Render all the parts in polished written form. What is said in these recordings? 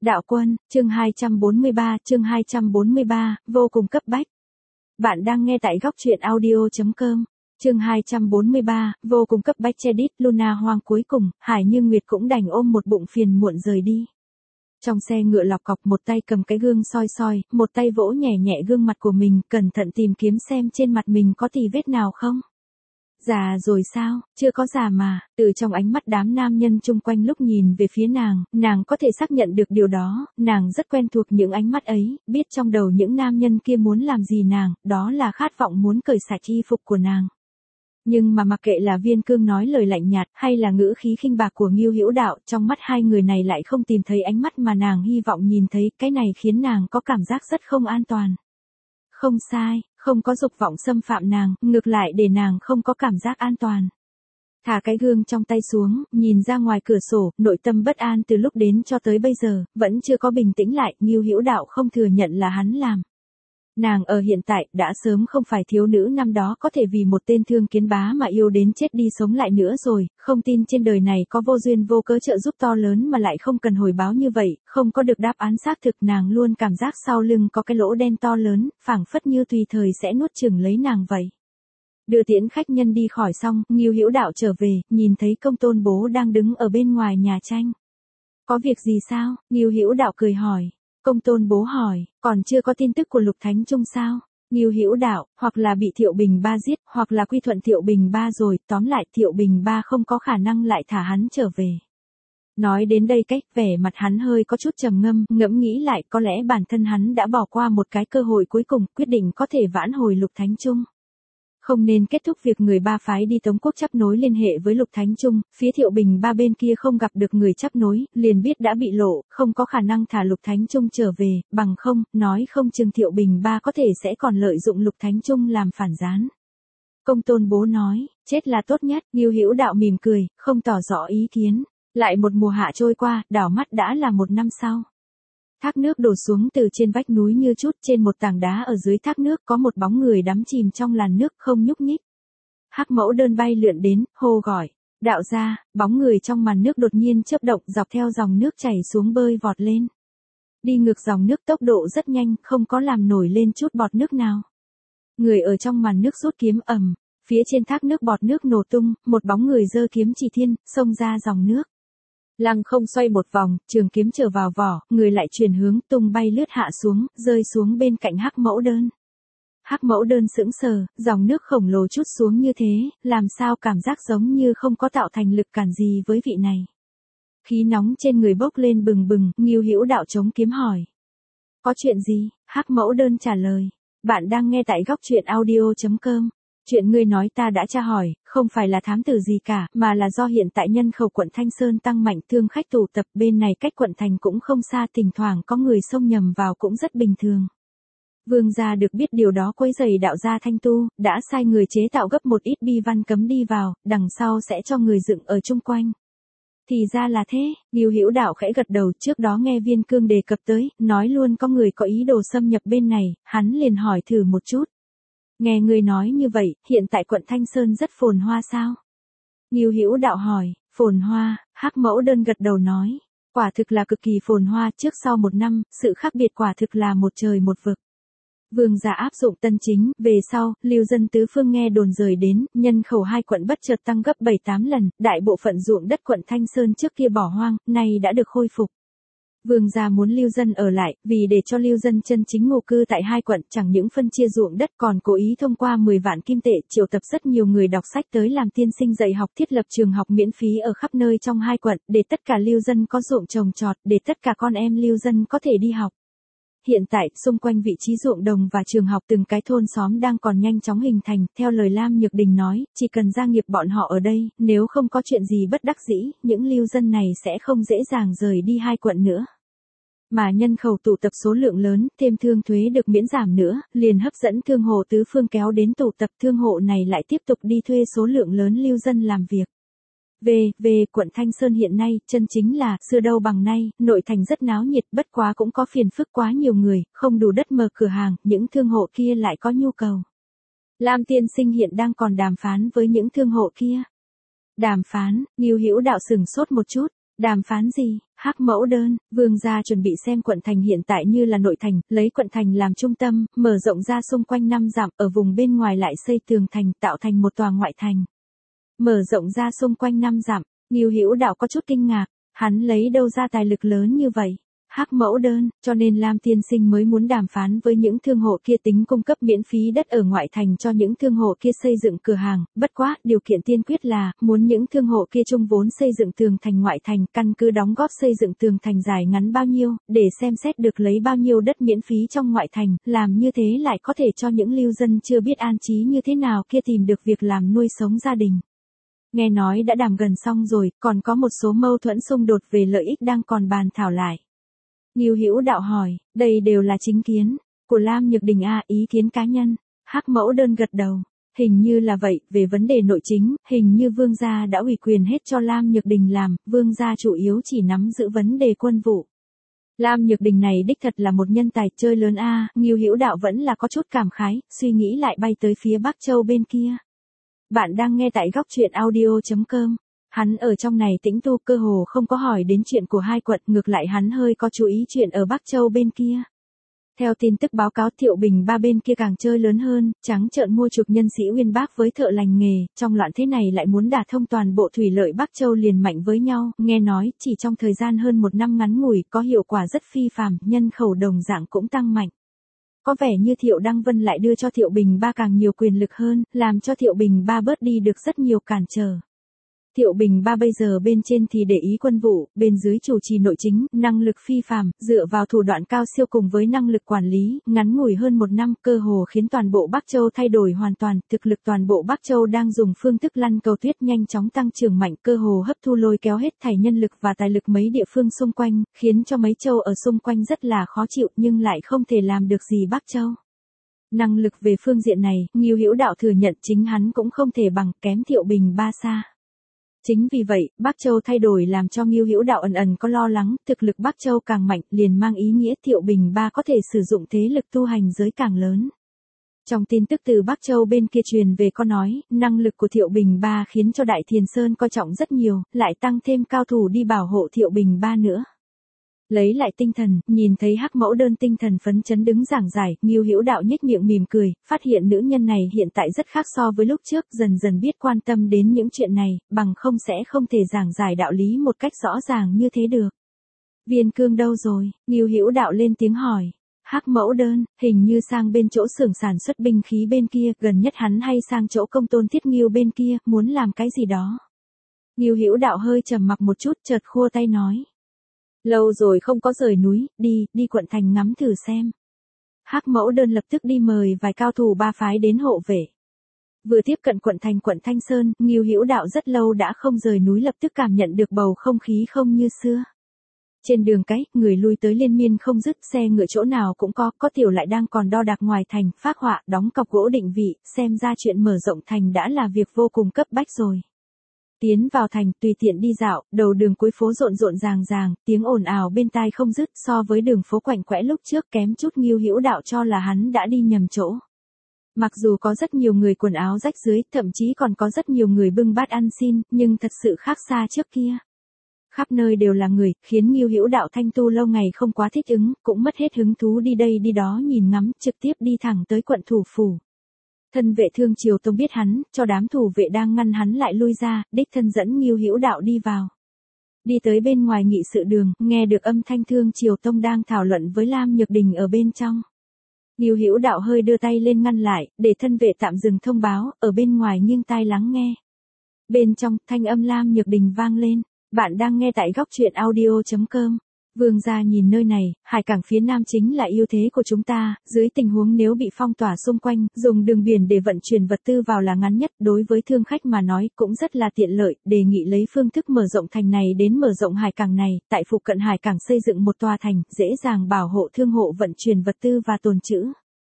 Đạo quân, chương 243, vô cùng cấp bách. Bạn đang nghe tại góc truyện audio.com. Chương 243, vô cùng cấp bách. Chedid Luna hoang cuối cùng, Hải Như Nguyệt cũng đành ôm một bụng phiền muộn rời đi. Trong xe ngựa lọc cọc, một tay cầm cái gương soi soi, một tay vỗ nhẹ nhẹ gương mặt của mình, cẩn thận tìm kiếm xem trên mặt mình có tì vết nào không. Già rồi sao, chưa có già mà. Từ trong ánh mắt đám nam nhân chung quanh lúc nhìn về phía nàng có thể xác nhận được điều đó, nàng rất quen thuộc những ánh mắt ấy, biết trong đầu những nam nhân kia muốn làm gì nàng, đó là khát vọng muốn cởi sạch y phục của nàng. Nhưng mà mặc kệ là Viên Cương nói lời lạnh nhạt, hay là ngữ khí khinh bạc của Ngưu Hữu Đạo, trong mắt hai người này lại không tìm thấy ánh mắt mà nàng hy vọng nhìn thấy, cái này khiến nàng có cảm giác rất không an toàn. Không sai, không có dục vọng xâm phạm nàng, ngược lại để nàng không có cảm giác an toàn. Thả cái gương trong tay xuống, nhìn ra ngoài cửa sổ, nội tâm bất an từ lúc đến cho tới bây giờ, vẫn chưa có bình tĩnh lại. Ngưu Hữu Đạo không thừa nhận là hắn làm. Nàng ở hiện tại, đã sớm không phải thiếu nữ năm đó có thể vì một tên thương kiến bá mà yêu đến chết đi sống lại nữa rồi, không tin trên đời này có vô duyên vô cớ trợ giúp to lớn mà lại không cần hồi báo như vậy, không có được đáp án xác thực. Nàng luôn cảm giác sau lưng có cái lỗ đen to lớn, phảng phất như tùy thời sẽ nuốt chửng lấy nàng vậy. Đưa tiễn khách nhân đi khỏi xong, Ngưu Hữu Đạo trở về, nhìn thấy Công Tôn Bố đang đứng ở bên ngoài nhà tranh. Có việc gì sao? Ngưu Hữu Đạo cười hỏi. Công Tôn Bố hỏi, còn chưa có tin tức của Lục Thánh Trung sao? Ngưu Hữu Đạo, hoặc là bị Thiệu Bình Ba giết, hoặc là quy thuận Thiệu Bình Ba rồi, tóm lại Thiệu Bình Ba không có khả năng lại thả hắn trở về. Nói đến đây vẻ mặt hắn hơi có chút trầm ngâm, ngẫm nghĩ lại có lẽ bản thân hắn đã bỏ qua một cái cơ hội cuối cùng, quyết định có thể vãn hồi Lục Thánh Trung. Không nên kết thúc việc người Ba phái đi Tống Quốc chấp nối liên hệ với Lục Thánh Trung, phía Thiệu Bình Ba bên kia không gặp được người chấp nối, liền biết đã bị lộ, không có khả năng thả Lục Thánh Trung trở về, bằng không, nói không chừng Thiệu Bình Ba có thể sẽ còn lợi dụng Lục Thánh Trung làm phản gián. Công Tôn Bố nói, chết là tốt nhất. Ngưu Hữu Đạo mỉm cười, không tỏ rõ ý kiến. Lại một mùa hạ trôi qua, đảo mắt đã là một năm sau. Thác nước đổ xuống từ trên vách núi như chút, trên một tảng đá ở dưới thác nước có một bóng người đắm chìm trong làn nước không nhúc nhích. Hắc Mẫu Đơn bay lượn đến, hô gọi, Đạo gia. Bóng người trong màn nước đột nhiên chớp động, dọc theo dòng nước chảy xuống bơi vọt lên. Đi ngược dòng nước tốc độ rất nhanh, không có làm nổi lên chút bọt nước nào. Người ở trong màn nước rút kiếm ầm, phía trên thác nước bọt nước nổ tung, một bóng người giơ kiếm chỉ thiên, xông ra dòng nước. Lăng không xoay một vòng, trường kiếm trở vào vỏ, người lại chuyển hướng, tung bay lướt hạ xuống, rơi xuống bên cạnh Hắc Mẫu Đơn. Hắc Mẫu Đơn sững sờ, dòng nước khổng lồ trút xuống như thế, làm sao cảm giác giống như không có tạo thành lực cản gì với vị này. Khí nóng trên người bốc lên bừng bừng, Ngưu Hữu Đạo chống kiếm hỏi. Có chuyện gì? Hắc Mẫu Đơn trả lời. Bạn đang nghe tại góc truyện audio.com. Chuyện ngươi nói ta đã tra hỏi, không phải là thám tử gì cả, mà là do hiện tại nhân khẩu quận Thanh Sơn tăng mạnh, thương khách tụ tập, bên này cách quận thành cũng không xa, thỉnh thoảng có người xông nhầm vào cũng rất bình thường. Vương gia được biết điều đó quấy rầy Đạo gia Thanh Tu, đã sai người chế tạo gấp một ít bi văn cấm đi vào, đằng sau sẽ cho người dựng ở chung quanh. Thì ra là thế. Ngưu Hữu Đạo khẽ gật đầu, trước đó nghe Viên Cương đề cập tới, nói luôn có người có ý đồ xâm nhập bên này, hắn liền hỏi thử một chút. Nghe người nói như vậy, hiện tại quận Thanh Sơn rất phồn hoa sao? Ngưu Hữu Đạo hỏi. Phồn hoa. Hắc Mẫu Đơn gật đầu nói. Quả thực là cực kỳ phồn hoa, trước sau một năm, sự khác biệt quả thực là một trời một vực. Vương gia áp dụng tân chính, về sau, lưu dân tứ phương nghe đồn rời đến, nhân khẩu hai quận bất chợt tăng gấp 7-8 lần, đại bộ phận ruộng đất quận Thanh Sơn trước kia bỏ hoang, nay đã được khôi phục. Vương gia muốn lưu dân ở lại, vì để cho lưu dân chân chính ngụ cư tại hai quận, chẳng những phân chia ruộng đất còn cố ý thông qua 10 vạn kim tệ triệu tập rất nhiều người đọc sách tới làm tiên sinh dạy học, thiết lập trường học miễn phí ở khắp nơi trong hai quận, để tất cả lưu dân có ruộng trồng trọt, để tất cả con em lưu dân có thể đi học. Hiện tại, xung quanh vị trí ruộng đồng và trường học từng cái thôn xóm đang còn nhanh chóng hình thành, theo lời Lam Nhược Đình nói, chỉ cần gia nghiệp bọn họ ở đây, nếu không có chuyện gì bất đắc dĩ, những lưu dân này sẽ không dễ dàng rời đi hai quận nữa. Mà nhân khẩu tụ tập số lượng lớn, thêm thương thuế được miễn giảm nữa, liền hấp dẫn thương hộ tứ phương kéo đến tụ tập, thương hộ này lại tiếp tục đi thuê số lượng lớn lưu dân làm việc. Về quận Thanh Sơn hiện nay, chân chính là, xưa đâu bằng nay, nội thành rất náo nhiệt, bất quá cũng có phiền phức quá nhiều người, không đủ đất mở cửa hàng, những thương hộ kia lại có nhu cầu. Lam tiên sinh hiện đang còn đàm phán với những thương hộ kia. Đàm phán. Ngưu Hữu Đạo sửng sốt một chút. Đàm phán gì? Hắc mẫu đơn, vương gia chuẩn bị xem quận thành hiện tại như là nội thành, lấy quận thành làm trung tâm, mở rộng ra xung quanh 5 dặm, ở vùng bên ngoài lại xây tường thành, tạo thành một tòa ngoại thành. Mở rộng ra xung quanh 5 dặm, Ngưu Hữu Đạo có chút kinh ngạc, hắn lấy đâu ra tài lực lớn như vậy? Hắc mẫu đơn, cho nên Lam tiên sinh mới muốn đàm phán với những thương hộ kia tính cung cấp miễn phí đất ở ngoại thành cho những thương hộ kia xây dựng cửa hàng, bất quá, điều kiện tiên quyết là, muốn những thương hộ kia chung vốn xây dựng tường thành ngoại thành, căn cứ đóng góp xây dựng tường thành dài ngắn bao nhiêu, để xem xét được lấy bao nhiêu đất miễn phí trong ngoại thành, làm như thế lại có thể cho những lưu dân chưa biết an trí như thế nào kia tìm được việc làm nuôi sống gia đình. Nghe nói đã đàm gần xong rồi, còn có một số mâu thuẫn xung đột về lợi ích đang còn bàn thảo lại. Ngưu Hữu Đạo hỏi, đây đều là chính kiến của Lam Nhược Đình ý kiến cá nhân. Hắc mẫu đơn gật đầu, hình như là vậy, về vấn đề nội chính, hình như vương gia đã ủy quyền hết cho Lam Nhược Đình làm, vương gia chủ yếu chỉ nắm giữ vấn đề quân vụ. Lam Nhược Đình này đích thật là một nhân tài chơi lớn Ngưu Hữu Đạo vẫn là có chút cảm khái, suy nghĩ lại bay tới phía Bắc Châu bên kia. Bạn đang nghe tại góc truyện audio.com. Hắn ở trong này tĩnh tu cơ hồ không có hỏi đến chuyện của hai quận, ngược lại hắn hơi có chú ý chuyện ở Bắc Châu bên kia. Theo tin tức báo cáo Thiệu Bình ba bên kia càng chơi lớn hơn, trắng trợn mua chuộc nhân sĩ Uyên Bác với thợ lành nghề, trong loạn thế này lại muốn đả thông toàn bộ thủy lợi Bắc Châu liền mạnh với nhau, nghe nói chỉ trong thời gian hơn 1 năm ngắn ngủi có hiệu quả rất phi phàm, nhân khẩu đồng dạng cũng tăng mạnh. Có vẻ như Thiệu Đăng Vân lại đưa cho Thiệu Bình ba càng nhiều quyền lực hơn, làm cho Thiệu Bình ba bớt đi được rất nhiều cản trở. Thiệu Bình ba bây giờ bên trên thì để ý quân vụ, bên dưới chủ trì nội chính, năng lực phi phàm, dựa vào thủ đoạn cao siêu cùng với năng lực quản lý, ngắn ngủi hơn 1 năm, cơ hồ khiến toàn bộ Bắc Châu thay đổi hoàn toàn, thực lực toàn bộ Bắc Châu đang dùng phương thức lăn cầu tuyết nhanh chóng tăng trưởng mạnh, cơ hồ hấp thu lôi kéo hết thảy nhân lực và tài lực mấy địa phương xung quanh, khiến cho mấy châu ở xung quanh rất là khó chịu nhưng lại không thể làm được gì Bắc Châu. Năng lực về phương diện này, Ngưu Hữu Đạo thừa nhận chính hắn cũng không thể bằng, kém Thiệu Bình ba xa. Chính vì vậy, Bắc Châu thay đổi làm cho Ngưu Hữu Đạo ẩn ẩn có lo lắng, thực lực Bắc Châu càng mạnh, liền mang ý nghĩa Thiệu Bình ba có thể sử dụng thế lực tu hành giới càng lớn. Trong tin tức từ Bắc Châu bên kia truyền về có nói, năng lực của Thiệu Bình ba khiến cho Đại Thiền Sơn coi trọng rất nhiều, lại tăng thêm cao thủ đi bảo hộ Thiệu Bình ba nữa. Lấy lại tinh thần, nhìn thấy Hắc mẫu đơn tinh thần phấn chấn đứng giảng giải, Ngưu Hữu Đạo nhếch miệng mỉm cười, phát hiện nữ nhân này hiện tại rất khác so với lúc trước, dần dần biết quan tâm đến những chuyện này, bằng không sẽ không thể giảng giải đạo lý một cách rõ ràng như thế được. Viên Cương đâu rồi? Ngưu Hữu Đạo lên tiếng hỏi. Hắc mẫu đơn, hình như sang bên chỗ xưởng sản xuất binh khí bên kia, gần nhất hắn hay sang chỗ công tôn Thiết Ngưu bên kia, muốn làm cái gì đó. Ngưu Hữu Đạo hơi trầm mặc một chút, chợt khua tay nói. Lâu rồi không có rời núi, đi quận thành ngắm thử xem. Hắc mẫu đơn lập tức đi mời vài cao thủ ba phái đến hộ vệ. Vừa tiếp cận quận thành quận Thanh Sơn, Ngưu Hữu Đạo rất lâu đã không rời núi lập tức cảm nhận được bầu không khí không như xưa. Trên đường cái, người lui tới liên miên không dứt, xe ngựa chỗ nào cũng có tiểu lại đang còn đo đạc ngoài thành, phác họa, đóng cọc gỗ định vị, xem ra chuyện mở rộng thành đã là việc vô cùng cấp bách rồi. Tiến vào thành, tùy tiện đi dạo, đầu đường cuối phố rộn rộn ràng, tiếng ồn ào bên tai không dứt, so với đường phố quạnh quẽ lúc trước kém chút. Ngưu Hữu Đạo cho là hắn đã đi nhầm chỗ. Mặc dù có rất nhiều người quần áo rách rưới, thậm chí còn có rất nhiều người bưng bát ăn xin, nhưng thật sự khác xa trước kia. Khắp nơi đều là người, khiến Ngưu Hữu Đạo thanh tu lâu ngày không quá thích ứng, cũng mất hết hứng thú đi đây đi đó nhìn ngắm, trực tiếp đi thẳng tới quận thủ phủ. Thân vệ Thương Triều Tông biết hắn, cho đám thủ vệ đang ngăn hắn lại lui ra, đích thân dẫn Ngưu Hữu Đạo đi vào. Đi tới bên ngoài nghị sự đường, nghe được âm thanh Thương Triều Tông đang thảo luận với Lam Nhược Đình ở bên trong. Ngưu Hữu Đạo hơi đưa tay lên ngăn lại, để thân vệ tạm dừng thông báo, ở bên ngoài nghiêng tai lắng nghe. Bên trong, thanh âm Lam Nhược Đình vang lên. Bạn đang nghe tại góc truyện audio.com. Vương gia nhìn nơi này, hải cảng phía nam chính là ưu thế của chúng ta, dưới tình huống nếu bị phong tỏa xung quanh, dùng đường biển để vận chuyển vật tư vào là ngắn nhất, đối với thương khách mà nói cũng rất là tiện lợi, đề nghị lấy phương thức mở rộng thành này đến mở rộng hải cảng này, tại phụ cận hải cảng xây dựng một tòa thành, dễ dàng bảo hộ thương hộ vận chuyển vật tư và tồn trữ.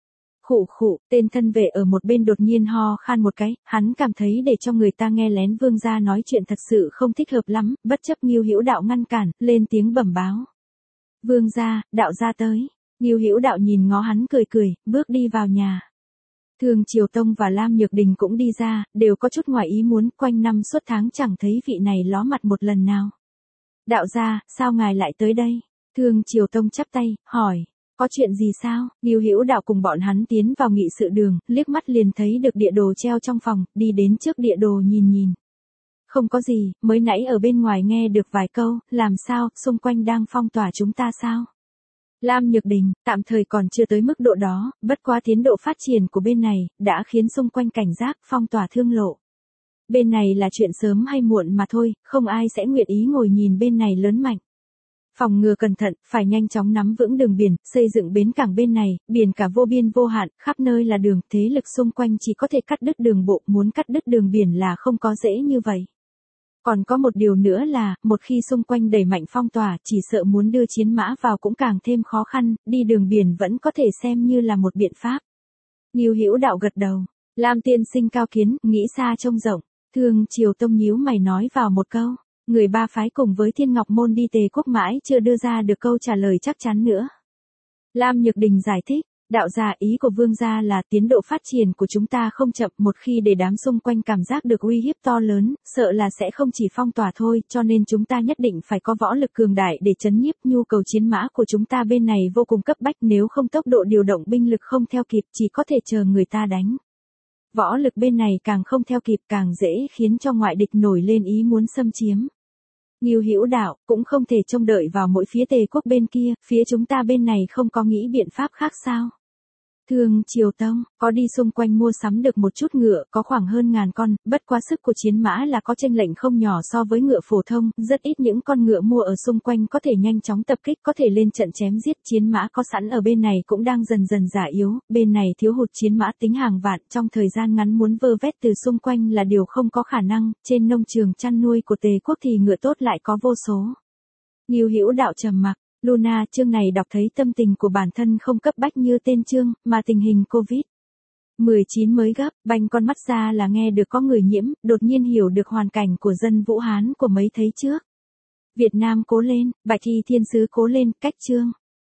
Khụ khụ, tên thân vệ ở một bên đột nhiên ho khan một cái, hắn cảm thấy để cho người ta nghe lén vương gia nói chuyện thật sự không thích hợp lắm, bất chấp Ngưu Hữu Đạo ngăn cản, lên tiếng bẩm báo. Vương gia, đạo gia tới. Ngưu Hữu Đạo nhìn ngó hắn cười, bước đi vào nhà. Thương Triều Tông và Lam Nhược Đình cũng đi ra, đều có chút ngoài ý muốn, quanh năm suốt tháng chẳng thấy vị này ló mặt một lần nào. Đạo gia, sao ngài lại tới đây? Thương Triều Tông chắp tay, hỏi. Có chuyện gì sao? Ngưu Hữu Đạo cùng bọn hắn tiến vào nghị sự đường, liếc mắt liền thấy được địa đồ treo trong phòng, đi đến trước địa đồ nhìn nhìn. Không có gì, mới nãy ở bên ngoài nghe được vài câu, làm sao, xung quanh đang phong tỏa chúng ta sao? Lam Nhược Đình, tạm thời còn chưa tới mức độ đó, bất quá tiến độ phát triển của bên này, đã khiến xung quanh cảnh giác, phong tỏa thương lộ. Bên này là chuyện sớm hay muộn mà thôi, không ai sẽ nguyện ý ngồi nhìn bên này lớn mạnh. Phòng ngừa cẩn thận, phải nhanh chóng nắm vững đường biển, xây dựng bến cảng bên này, biển cả vô biên vô hạn, khắp nơi là đường, thế lực xung quanh chỉ có thể cắt đứt đường bộ, muốn cắt đứt đường biển là không có dễ như vậy. Còn có một điều nữa là, một khi xung quanh đẩy mạnh phong tỏa, chỉ sợ muốn đưa chiến mã vào cũng càng thêm khó khăn, đi đường biển vẫn có thể xem như là một biện pháp. Ngưu Hữu Đạo gật đầu, Lam tiên sinh cao kiến, nghĩ xa trông rộng, Thương Triều Tông nhíu mày nói vào một câu. Người ba phái cùng với Thiên Ngọc Môn đi Tề Quốc mãi chưa đưa ra được câu trả lời chắc chắn nữa. Lam Nhược Đình giải thích, đạo gia ý của vương gia là tiến độ phát triển của chúng ta không chậm, một khi để đám xung quanh cảm giác được uy hiếp to lớn, sợ là sẽ không chỉ phong tỏa thôi, cho nên chúng ta nhất định phải có võ lực cường đại để chấn nhiếp. Nhu cầu chiến mã của chúng ta bên này vô cùng cấp bách, nếu không tốc độ điều động binh lực không theo kịp, chỉ có thể chờ người ta đánh. Võ lực bên này càng không theo kịp càng dễ khiến cho ngoại địch nổi lên ý muốn xâm chiếm. Ngưu Hữu Đạo, cũng không thể trông đợi vào mỗi phía Tề Quốc bên kia, phía chúng ta bên này không có nghĩ biện pháp khác sao? Thương Triều Tông, có đi xung quanh mua sắm được một chút ngựa, có khoảng hơn 1000 con, bất quá sức của chiến mã là có chênh lệch không nhỏ so với ngựa phổ thông, rất ít những con ngựa mua ở xung quanh có thể nhanh chóng tập kích, có thể lên trận chém giết. Chiến mã có sẵn ở bên này cũng đang dần dần già yếu, bên này thiếu hụt chiến mã tính hàng vạn, trong thời gian ngắn muốn vơ vét từ xung quanh là điều không có khả năng. Trên nông trường chăn nuôi của Tề Quốc thì ngựa tốt lại có vô số. Ngưu Hữu Đạo trầm mặc. Luna, chương này đọc thấy tâm tình của bản thân không cấp bách như tên chương, mà tình hình Covid-19 mới gấp, banh con mắt ra là nghe được có người nhiễm, đột nhiên hiểu được hoàn cảnh của dân Vũ Hán của mấy thấy trước. Việt Nam cố lên, Bạch Y Thiên Sứ cố lên, cách chương.